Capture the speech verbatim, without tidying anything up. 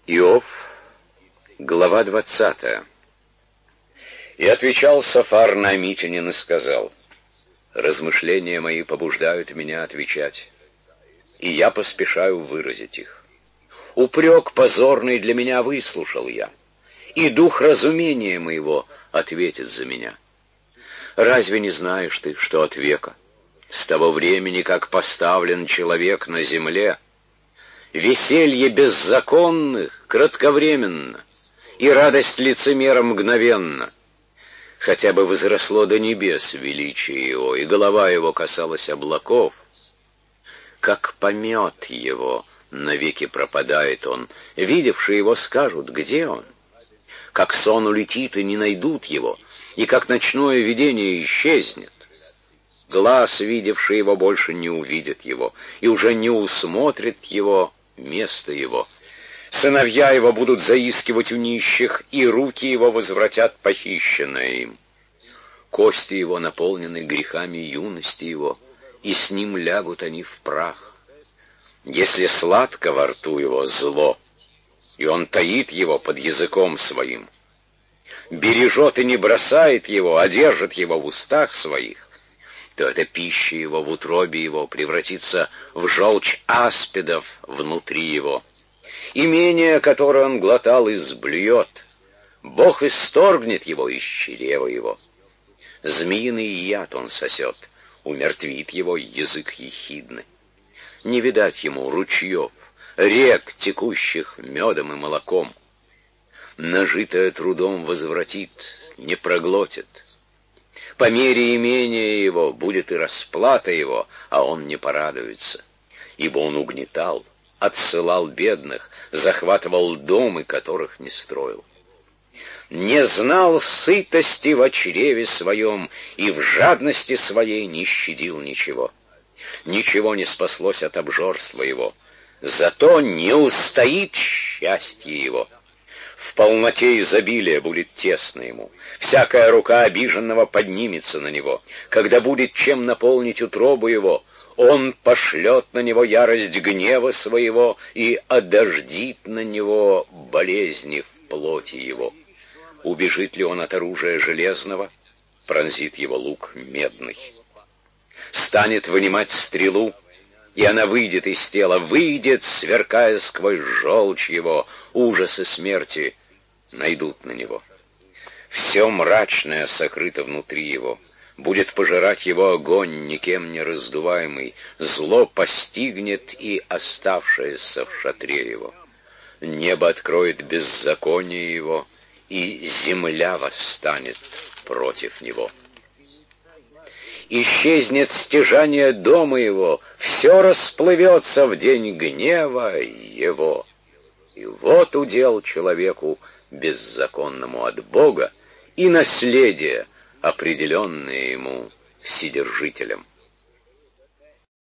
Иов, глава двадцатая. И отвечал Софар Наамитянин и сказал: размышления мои побуждают меня отвечать, и я поспешаю выразить их. Упрек позорный для меня выслушал я, и дух разумения моего ответит за меня. Разве не знаешь ты, что от века, с того времени, как поставлен человек на земле, веселье беззаконных кратковременно, и радость лицемера мгновенно, хотя бы возросло до небес величие его, и голова его касалась облаков, как помет его, навеки пропадает он, видевшие его скажут, где он? Как сон улетит, и не найдут его, и как ночное видение исчезнет. Глаз, видевший его, больше не увидит его, и уже не усмотрит его место его. Сыновья его будут заискивать у нищих, и руки его возвратят похищенное им. Кости его наполнены грехами юности его, и с ним лягут они в прах. Если сладко во рту его зло, и он таит его под языком своим, бережет и не бросает его, а держит его в устах своих, то эта пища его в утробе его превратится в желчь аспидов внутри его. Имение, которое он глотал, изблюет. Бог исторгнет его из чрева его. Змеиный яд он сосет, умертвит его язык ехидный. Не видать ему ручьев, рек, текущих медом и молоком. Нажитое трудом возвратит, не проглотит. По мере имения его будет и расплата его, а он не порадуется. Ибо он угнетал, отсылал бедных, захватывал домы, которых не строил. Не знал сытости в чреве своем, и в жадности своей не щадил ничего. Ничего не спаслось от обжорства его, зато не устоит счастье его. В полноте изобилия будет тесно ему, всякая рука обиженного поднимется на него. Когда будет чем наполнить утробу его, он пошлет на него ярость гнева своего и одождит на него болезни в плоти его. Убежит ли он от оружия железного, пронзит его лук медный. Станет вынимать стрелу, и она выйдет из тела, выйдет, сверкая сквозь желчь его, ужасы смерти найдут на него. Все мрачное сокрыто внутри его, будет пожирать его огонь, никем не раздуваемый, зло постигнет и оставшееся в шатре его. Небо откроет беззаконие его, и земля восстанет против него. Исчезнет стяжание дома его, все расплывется в день гнева его. И вот удел человеку беззаконному от Бога, и наследие, определенное ему вседержителем.